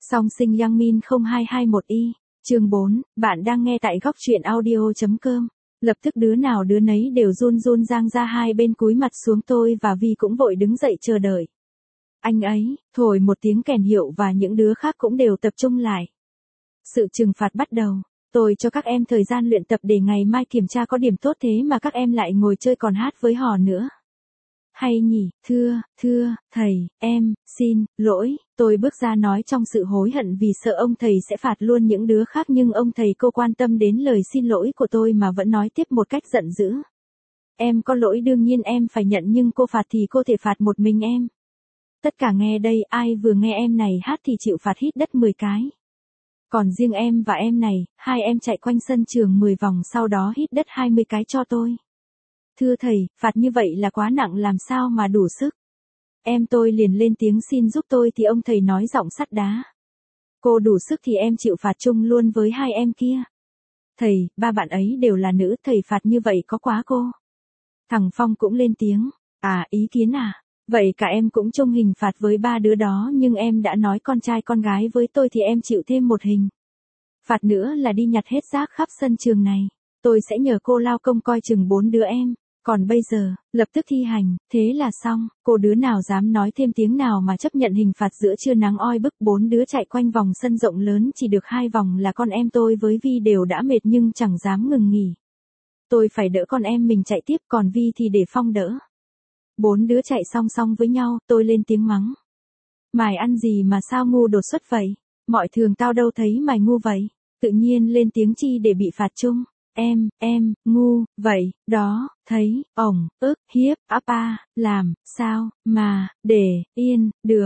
Song sinh Yang Min 0221Y, chương 4, bạn đang nghe tại góc truyện audio.com. Lập tức đứa nào đứa nấy đều run run giang ra hai bên cúi mặt xuống, tôi và Vi cũng vội đứng dậy chờ đợi. Anh ấy, thổi một tiếng kèn hiệu và những đứa khác cũng đều tập trung lại. Sự trừng phạt bắt đầu. Tôi cho các em thời gian luyện tập để ngày mai kiểm tra có điểm tốt, thế mà các em lại ngồi chơi còn hát với hò nữa. Hay nhỉ, thưa, thầy, em, xin, lỗi, tôi bước ra nói trong sự hối hận vì sợ ông thầy sẽ phạt luôn những đứa khác, nhưng ông thầy cô quan tâm đến lời xin lỗi của tôi mà vẫn nói tiếp một cách giận dữ. Em có lỗi, đương nhiên em phải nhận, nhưng cô phạt thì cô thể phạt một mình em. Tất cả nghe đây, ai vừa nghe em này hát thì chịu phạt hít đất 10 cái. Còn riêng em và em này, hai em chạy quanh sân trường 10 vòng sau đó hít đất 20 cái cho tôi. Thưa thầy, phạt như vậy là quá nặng, làm sao mà đủ sức. Em tôi liền lên tiếng xin giúp tôi thì ông thầy nói giọng sắt đá. Cô đủ sức thì em chịu phạt chung luôn với hai em kia. Thầy, ba bạn ấy đều là nữ, thầy phạt như vậy có quá cô. Thằng Phong cũng lên tiếng. À, ý kiến à? Vậy cả em cũng chung hình phạt với ba đứa đó, nhưng em đã nói con trai con gái với tôi thì em chịu thêm một hình. Phạt nữa là đi nhặt hết rác khắp sân trường này. Tôi sẽ nhờ cô lao công coi chừng 4 đứa em. Còn bây giờ, lập tức thi hành, thế là xong. Cô đứa nào dám nói thêm tiếng nào mà chấp nhận hình phạt giữa trưa nắng oi bức. 4 đứa chạy quanh vòng sân rộng lớn, chỉ được 2 vòng là con em tôi với Vi đều đã mệt nhưng chẳng dám ngừng nghỉ. Tôi phải đỡ con em mình chạy tiếp, còn Vi thì để Phong đỡ. 4 đứa chạy song song với nhau, tôi lên tiếng mắng. Mày ăn gì mà sao ngu đột xuất vậy? Mọi thường tao đâu thấy mày ngu vậy. Tự nhiên lên tiếng chi để bị phạt chung. Em, ngu, vậy, đó, thấy, hiếp, làm, sao, mà, để, yên, được,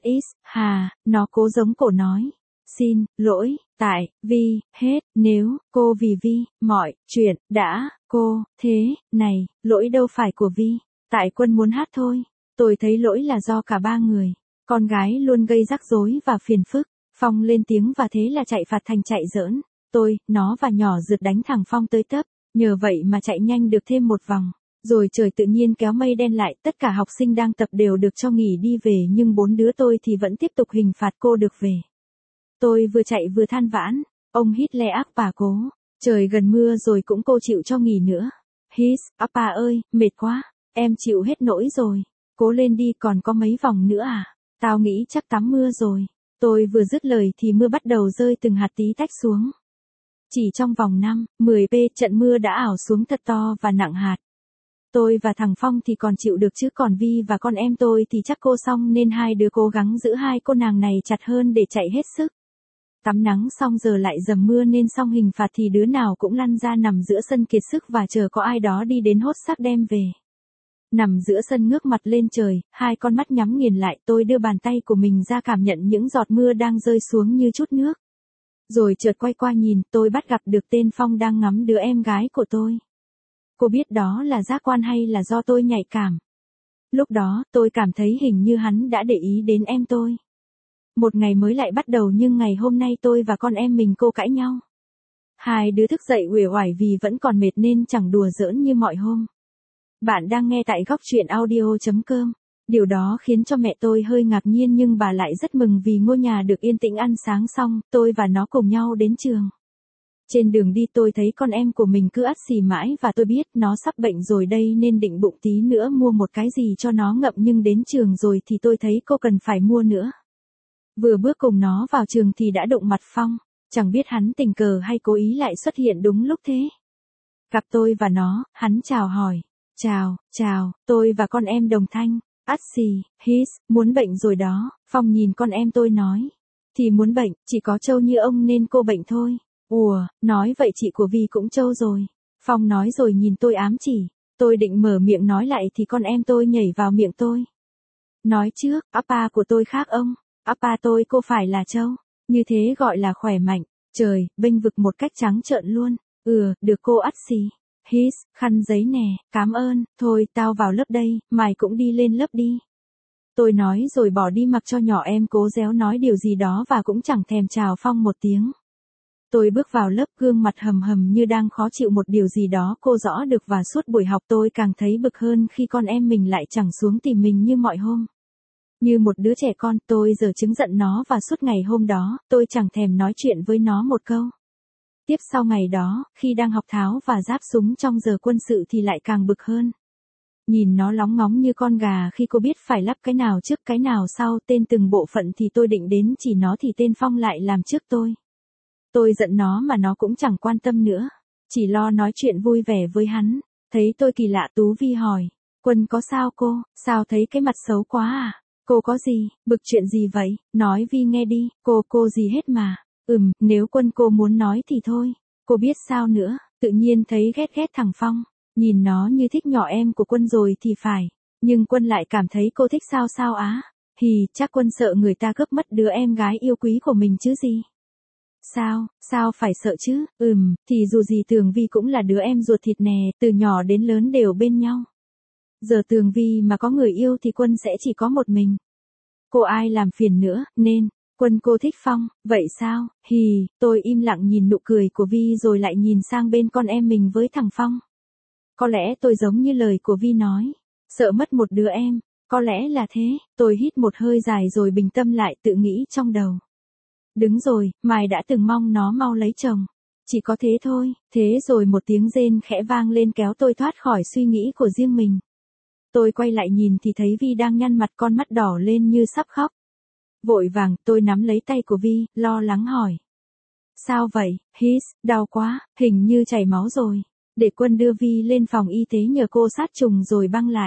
nó cố giống cổ nói. Xin, lỗi, tại, vì, hết, nếu, cô vì Vi, mọi, chuyện, đã, cô, thế, này, lỗi đâu phải của Vi. Tại Quân muốn hát thôi. Tôi thấy lỗi là do cả ba người. Con gái luôn gây rắc rối và phiền phức. Phong lên tiếng và thế là chạy phạt thành chạy giỡn. Tôi, nó và nhỏ rượt đánh thằng Phong tới tấp. Nhờ vậy mà chạy nhanh được thêm một vòng. Rồi trời tự nhiên kéo mây đen lại. Tất cả học sinh đang tập đều được cho nghỉ đi về, nhưng 4 đứa tôi thì vẫn tiếp tục hình phạt cô được về. Tôi vừa chạy vừa than vãn. Ông hít le ác bà cố. Trời gần mưa rồi cũng cô chịu cho nghỉ nữa. Ơi, mệt quá. Em chịu hết nỗi rồi. Cố lên đi, còn có mấy vòng nữa à? Tao nghĩ chắc tắm mưa rồi. Tôi vừa dứt lời thì mưa bắt đầu rơi từng hạt tí tách xuống. Chỉ trong vòng 10 p trận mưa đã ảo xuống thật to và nặng hạt. Tôi và thằng Phong thì còn chịu được, chứ còn Vi và con em tôi thì chắc cô xong, nên hai đứa cố gắng giữ hai cô nàng này chặt hơn để chạy hết sức. Tắm nắng xong giờ lại dầm mưa nên xong hình phạt thì đứa nào cũng lăn ra nằm giữa sân kiệt sức và chờ có ai đó đi đến hốt xác đem về. Nằm giữa sân ngước mặt lên trời, hai con mắt nhắm nghiền lại, tôi đưa bàn tay của mình ra cảm nhận những giọt mưa đang rơi xuống như chút nước. Rồi chợt quay qua nhìn, tôi bắt gặp được tên Phong đang ngắm đứa em gái của tôi. Cô biết đó là giác quan hay là do tôi nhạy cảm? Lúc đó, tôi cảm thấy hình như hắn đã để ý đến em tôi. Một ngày mới lại bắt đầu, nhưng ngày hôm nay tôi và con em mình cô cãi nhau. Hai đứa thức dậy uể oải vì vẫn còn mệt nên chẳng đùa giỡn như mọi hôm. Bạn đang nghe tại góc truyện audio.com. Điều đó khiến cho mẹ tôi hơi ngạc nhiên, nhưng bà lại rất mừng vì ngôi nhà được yên tĩnh. Ăn sáng xong, tôi và nó cùng nhau đến trường. Trên đường đi tôi thấy con em của mình cứ ắt xì mãi và tôi biết nó sắp bệnh rồi đây, nên định bụng tí nữa mua một cái gì cho nó ngậm, nhưng đến trường rồi thì tôi thấy cô cần phải mua nữa. Vừa bước cùng nó vào trường thì đã đụng mặt Phong. Chẳng biết hắn tình cờ hay cố ý lại xuất hiện đúng lúc thế. Gặp tôi và nó, hắn chào hỏi. Chào, tôi và con em đồng thanh. Muốn bệnh rồi đó. Phong nhìn con em tôi nói. Thì muốn bệnh, chỉ có trâu như ông nên cô bệnh thôi. Nói vậy chị của Vi cũng trâu rồi. Phong nói rồi nhìn tôi ám chỉ. Tôi định mở miệng nói lại thì con em tôi nhảy vào miệng tôi. Nói trước, của tôi khác ông. Tôi cô phải là trâu. Như thế gọi là khỏe mạnh. Trời, bênh vực một cách trắng trợn luôn. Được cô khăn giấy nè, cảm ơn, thôi tao vào lớp đây, mày cũng đi lên lớp đi. Tôi nói rồi bỏ đi mặc cho nhỏ em cố réo nói điều gì đó và cũng chẳng thèm chào Phong một tiếng. Tôi bước vào lớp, gương mặt hầm hầm như đang khó chịu một điều gì đó cô rõ được, và suốt buổi học tôi càng thấy bực hơn khi con em mình lại chẳng xuống tìm mình như mọi hôm. Như một đứa trẻ con, tôi giở chứng giận nó và suốt ngày hôm đó, tôi chẳng thèm nói chuyện với nó một câu. Tiếp sau ngày đó, khi đang học tháo và giáp súng trong giờ quân sự thì lại càng bực hơn. Nhìn nó lóng ngóng như con gà khi cô biết phải lắp cái nào trước cái nào sau tên từng bộ phận thì tôi định đến chỉ nó thì tên Phong lại làm trước tôi. Tôi giận nó mà nó cũng chẳng quan tâm nữa. Chỉ lo nói chuyện vui vẻ với hắn. Thấy tôi kỳ lạ Tú Vi hỏi. Quân có sao cô, sao thấy cái mặt xấu quá à? Cô có gì, bực chuyện gì vậy, nói Vi nghe đi, cô gì hết mà. Nếu Quân cô muốn nói thì thôi. Cô biết sao nữa, tự nhiên thấy ghét thằng Phong. Nhìn nó như thích nhỏ em của Quân rồi thì phải. Nhưng Quân lại cảm thấy cô thích sao á. Chắc Quân sợ người ta cướp mất đứa em gái yêu quý của mình chứ gì. Sao phải sợ chứ, thì dù gì Tường Vi cũng là đứa em ruột thịt nè, từ nhỏ đến lớn đều bên nhau. Giờ Tường Vi mà có người yêu thì Quân sẽ chỉ có một mình. Cô ai làm phiền nữa, nên, Quân cô thích Phong, vậy sao, tôi im lặng nhìn nụ cười của Vi rồi lại nhìn sang bên con em mình với thằng Phong. Có lẽ tôi giống như lời của Vi nói, sợ mất một đứa em, có lẽ là thế, tôi hít một hơi dài rồi bình tâm lại tự nghĩ trong đầu. Đứng rồi, Mai đã từng mong nó mau lấy chồng. Chỉ có thế thôi, thế rồi một tiếng rên khẽ vang lên kéo tôi thoát khỏi suy nghĩ của riêng mình. Tôi quay lại nhìn thì thấy Vi đang nhăn mặt con mắt đỏ lên như sắp khóc. Vội vàng, tôi nắm lấy tay của Vi, lo lắng hỏi. Sao vậy, đau quá, hình như chảy máu rồi. Để Quân đưa Vi lên phòng y tế nhờ cô sát trùng rồi băng lại.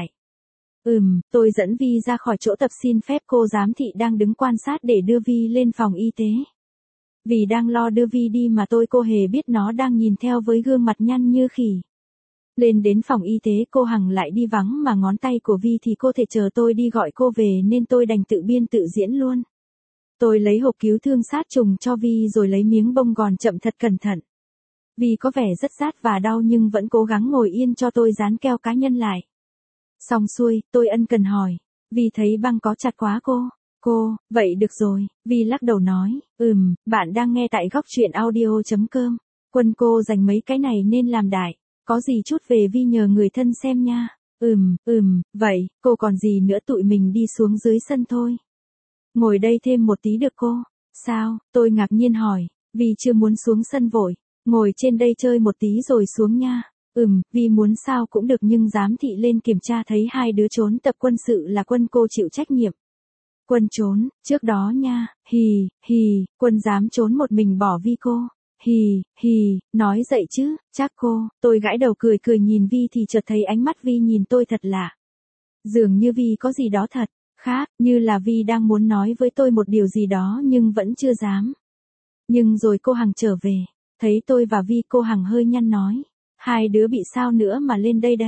Tôi dẫn Vi ra khỏi chỗ tập xin phép cô giám thị đang đứng quan sát để đưa Vi lên phòng y tế. Vì đang lo đưa Vi đi mà cô hề biết nó đang nhìn theo với gương mặt nhăn như khỉ. Lên đến phòng y tế cô Hằng lại đi vắng mà ngón tay của Vi thì cô thể chờ tôi đi gọi cô về nên tôi đành tự biên tự diễn luôn. Tôi lấy hộp cứu thương sát trùng cho Vi rồi lấy miếng bông gòn chậm thật cẩn thận. Vi có vẻ rất rát và đau nhưng vẫn cố gắng ngồi yên cho tôi dán keo cá nhân lại. Xong xuôi, tôi ân cần hỏi. Vi thấy băng có chặt quá cô, vậy được rồi, Vi lắc đầu nói, bạn đang nghe tại góc truyện audio.com. Quân cô dành mấy cái này nên làm đại, có gì chút về Vi nhờ người thân xem nha. Vậy, cô còn gì nữa tụi mình đi xuống dưới sân thôi. Ngồi đây thêm một tí được cô? Sao, tôi ngạc nhiên hỏi, Vi chưa muốn xuống sân vội, ngồi trên đây chơi một tí rồi xuống nha. Vi muốn sao cũng được nhưng giám thị lên kiểm tra thấy hai đứa trốn tập quân sự là Quân cô chịu trách nhiệm. Quân trốn, trước đó nha, Quân dám trốn một mình bỏ Vi cô. Nói dậy chứ, chắc cô, tôi gãi đầu cười nhìn Vi thì chợt thấy ánh mắt Vi nhìn tôi thật lạ. Dường như Vi có gì đó thật, khác, như là Vi đang muốn nói với tôi một điều gì đó nhưng vẫn chưa dám. Nhưng rồi cô Hằng trở về, thấy tôi và Vi cô Hằng hơi nhăn nói. Hai đứa bị sao nữa mà lên đây?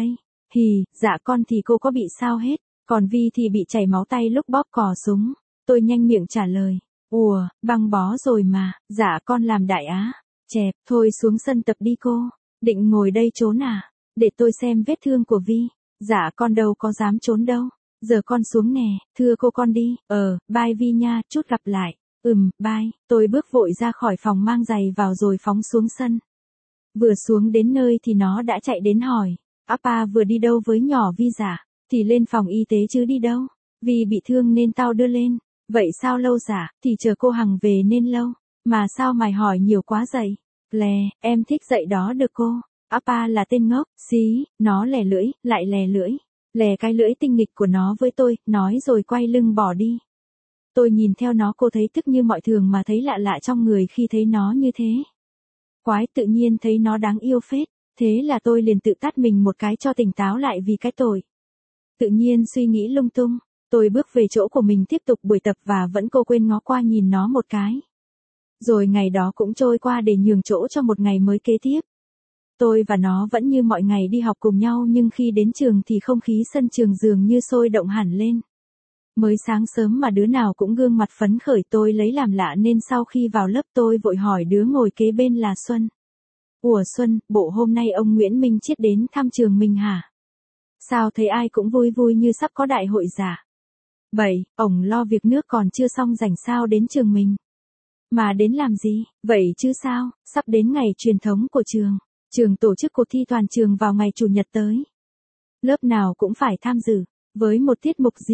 Dạ con thì cô có bị sao hết, còn Vi thì bị chảy máu tay lúc bóp cò súng. Tôi nhanh miệng trả lời. Ủa, băng bó rồi mà, dạ con làm đại á. Chẹp, thôi xuống sân tập đi cô. Định ngồi đây trốn à? Để tôi xem vết thương của Vi. Dạ con đâu có dám trốn đâu. Giờ con xuống nè, thưa cô con đi. Bye Vi nha, chút gặp lại. Bye. Tôi bước vội ra khỏi phòng mang giày vào rồi phóng xuống sân. Vừa xuống đến nơi thì nó đã chạy đến hỏi. Appa vừa đi đâu với nhỏ Vi dạ? Thì lên phòng y tế chứ đi đâu. Vi bị thương nên tao đưa lên. Vậy sao lâu dạ? Thì chờ cô Hằng về nên lâu. Mà sao mày hỏi nhiều quá vậy? Lè, em thích dạy đó được cô. Appa là tên ngốc, nó lè lưỡi, lại lè lưỡi. Lè cái lưỡi tinh nghịch của nó với tôi, nói rồi quay lưng bỏ đi. Tôi nhìn theo nó cô thấy tức như mọi thường mà thấy lạ lạ trong người khi thấy nó như thế. Quái tự nhiên thấy nó đáng yêu phết, thế là tôi liền tự tát mình một cái cho tỉnh táo lại vì cái tội. Tự nhiên suy nghĩ lung tung, tôi bước về chỗ của mình tiếp tục buổi tập và vẫn cô quên ngó qua nhìn nó một cái. Rồi ngày đó cũng trôi qua để nhường chỗ cho một ngày mới kế tiếp. Tôi và nó vẫn như mọi ngày đi học cùng nhau nhưng khi đến trường thì không khí sân trường dường như sôi động hẳn lên. Mới sáng sớm mà đứa nào cũng gương mặt phấn khởi tôi lấy làm lạ nên sau khi vào lớp tôi vội hỏi đứa ngồi kế bên là Xuân. Ủa Xuân, bộ hôm nay ông Nguyễn Minh Chiết đến thăm trường mình hả? Sao thấy ai cũng vui vui như sắp có đại hội giả? Vậy, ổng lo việc nước còn chưa xong rảnh sao đến trường mình? Mà đến làm gì? Vậy chứ sao, sắp đến ngày truyền thống của trường. Trường tổ chức cuộc thi toàn trường vào ngày Chủ nhật tới. Lớp nào cũng phải tham dự, với một tiết mục riêng.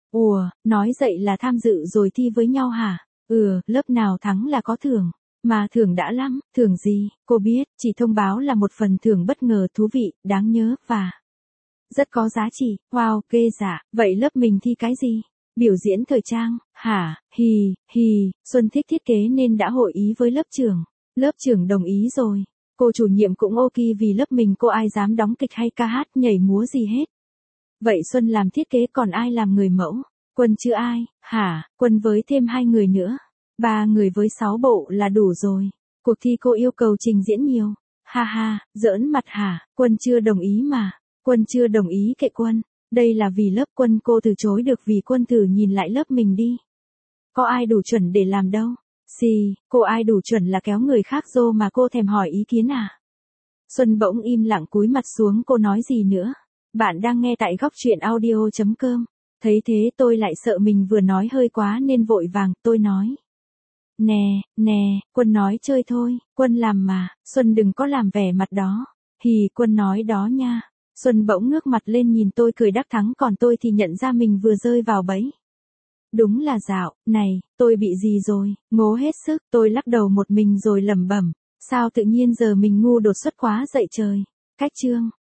Ủa, nói dậy là tham dự rồi thi với nhau hả? Lớp nào thắng là có thưởng. Mà thưởng đã lắm, thưởng gì, cô biết, chỉ thông báo là một phần thưởng bất ngờ thú vị, đáng nhớ, và rất có giá trị. Wow, ghê dạ, vậy lớp mình thi cái gì? Biểu diễn thời trang, hả, hì, Xuân thích thiết kế nên đã hội ý với lớp trưởng. Lớp trưởng đồng ý rồi. Cô chủ nhiệm cũng ok vì lớp mình cô ai dám đóng kịch hay ca hát nhảy múa gì hết. Vậy Xuân làm thiết kế còn ai làm người mẫu? Quân chứ ai, hả, Quân với thêm 2 người nữa. 3 người với 6 bộ là đủ rồi. Cuộc thi cô yêu cầu trình diễn nhiều. Ha ha, giỡn mặt hả, Quân chưa đồng ý mà. Quân chưa đồng ý kệ Quân. Đây là vì lớp Quân cô từ chối được vì Quân thử nhìn lại lớp mình đi. Có ai đủ chuẩn để làm đâu. Cô ai đủ chuẩn là kéo người khác vô mà cô thèm hỏi ý kiến à? Xuân bỗng im lặng cúi mặt xuống cô nói gì nữa. Bạn đang nghe tại góc truyện audio.com. Thấy thế tôi lại sợ mình vừa nói hơi quá nên vội vàng tôi nói. Nè, Quân nói chơi thôi, Quân làm mà, Xuân đừng có làm vẻ mặt đó. Quân nói đó nha. Xuân bỗng ngước mặt lên nhìn tôi cười đắc thắng còn tôi thì nhận ra mình vừa rơi vào bẫy. Đúng là dạo, này, tôi bị gì rồi, ngố hết sức, tôi lắc đầu một mình rồi lẩm bẩm. Sao tự nhiên giờ mình ngu đột xuất quá dậy trời. Cách chương.